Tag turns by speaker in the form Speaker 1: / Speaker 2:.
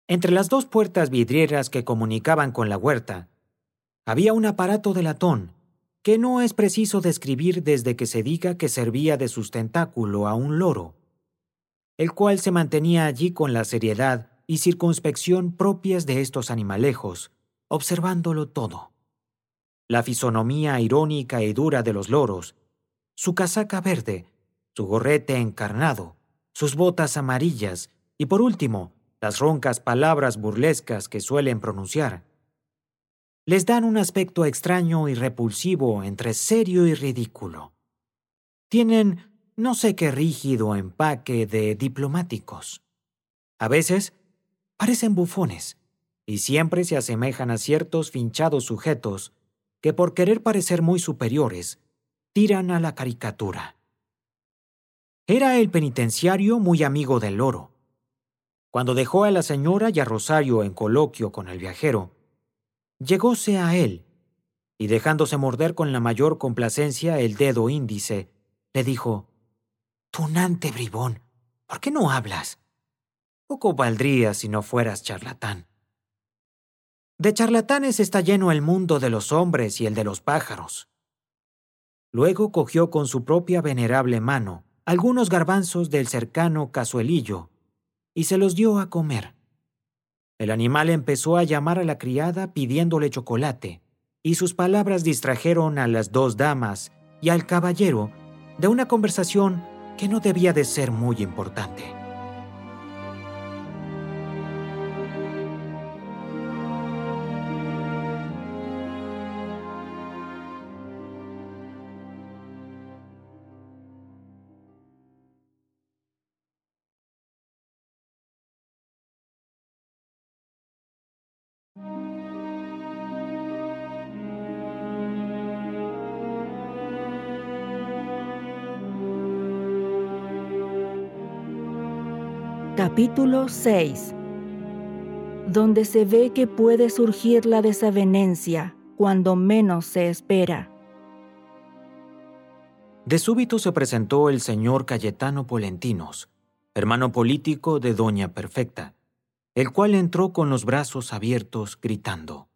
Speaker 1: Entre las dos puertas vidrieras que comunicaban con la huerta, había un aparato de latón que no es preciso describir desde que se diga que servía de sustentáculo a un loro, el cual se mantenía allí con la seriedad y circunspección propias de estos animalejos, observándolo todo. La fisonomía irónica y dura de los loros, su casaca verde, su gorrete encarnado, sus botas amarillas y, por último, las roncas palabras burlescas que suelen pronunciar, les dan un aspecto extraño y repulsivo entre serio y ridículo. Tienen no sé qué rígido empaque de diplomáticos. A veces parecen bufones y siempre se asemejan a ciertos finchados sujetos que por querer parecer muy superiores, tiran a la caricatura. Era el penitenciario muy amigo del loro. Cuando dejó a la señora y a Rosario en coloquio con el viajero, llegóse a él y, dejándose morder con la mayor complacencia el dedo índice, le dijo: «Tunante bribón, ¿por qué no hablas? Poco valdría si no fueras charlatán». De charlatanes está lleno el mundo de los hombres y el de los pájaros. Luego cogió con su propia venerable mano algunos garbanzos del cercano cazuelillo y se los dio a comer. El animal empezó a llamar a la criada pidiéndole chocolate, y sus palabras distrajeron a las dos damas y al caballero de una conversación que no debía de ser muy importante.
Speaker 2: Capítulo 6, donde se ve que puede surgir la desavenencia cuando menos se espera.
Speaker 1: De súbito se presentó el señor Cayetano Polentinos, hermano político de Doña Perfecta, el cual entró con los brazos abiertos, gritando: